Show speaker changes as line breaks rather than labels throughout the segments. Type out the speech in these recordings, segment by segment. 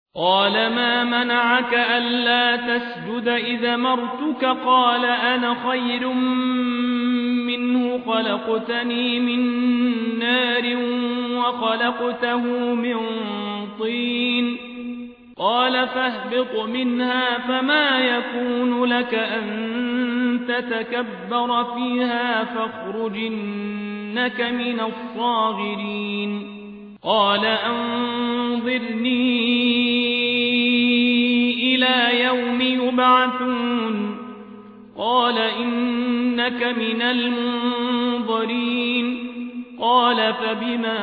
قال ما منعك ألا تسجد إذا مرتك قال أنا خير منه خلقتني من نار وخلقته من طين قال فاهبط منها فما يكون لك أن تتكبر فيها فاخرج إنك من الصاغرين قال أنظرني إلى يوم يبعثون قال إنك من المنظرين قال فبما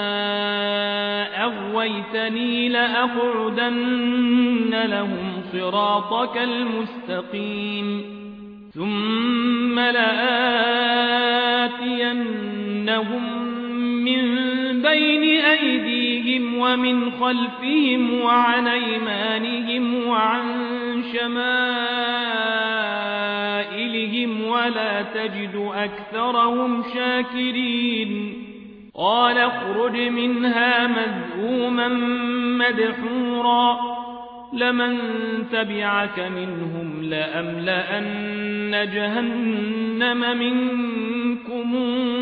أغويتني لأقعدن لهم صراطك المستقيم ثم لآتينهم من بين أيديهم ومن خلفهم وعن أيمانهم وعن شمائلهم ولا تجد أكثرهم شاكرين قال اخرج منها مذءوما مدحورا لمن تبعك منهم لأملأن جهنم منكم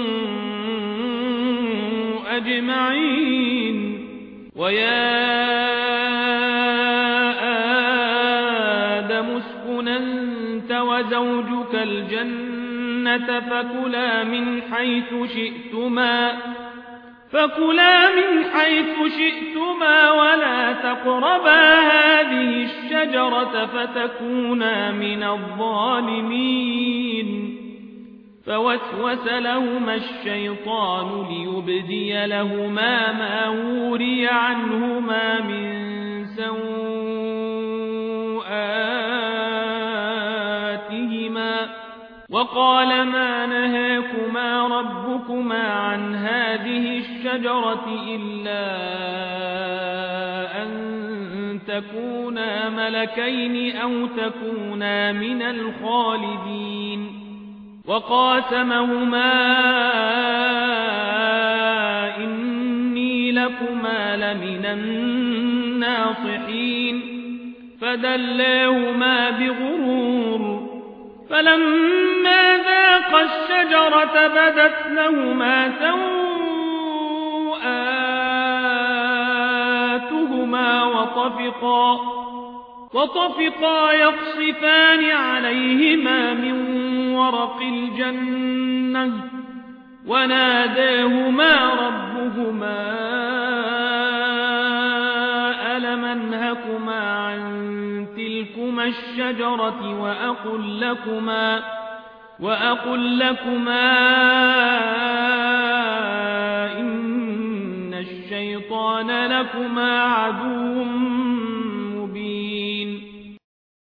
أجمعين ويا آدم اسكن أنت وزوجك الجنة فكلا من حيث شئتما ولا تقربا هذه الشجرة فتكونا من الظالمين فوسوس لهما الشيطان ليبدي لهما ما وري عنهما من سوآتهما وقال ما نهاكما ربكما عن هذه الشجرة إلا أن تكونا ملكين أو تكونا من الخالدين وقاسمهما إني لكما لمن الناصحين فدلاهما بغرور فلما ذاقا الشجرة بدت لهما سوآتهما وطفقا يقصفان عليهما من ورق الجنة وناداهما ربهما ألم أنهكما عن تلكما الشجرة وأقل لكما إن الشيطان لكما عدو مبين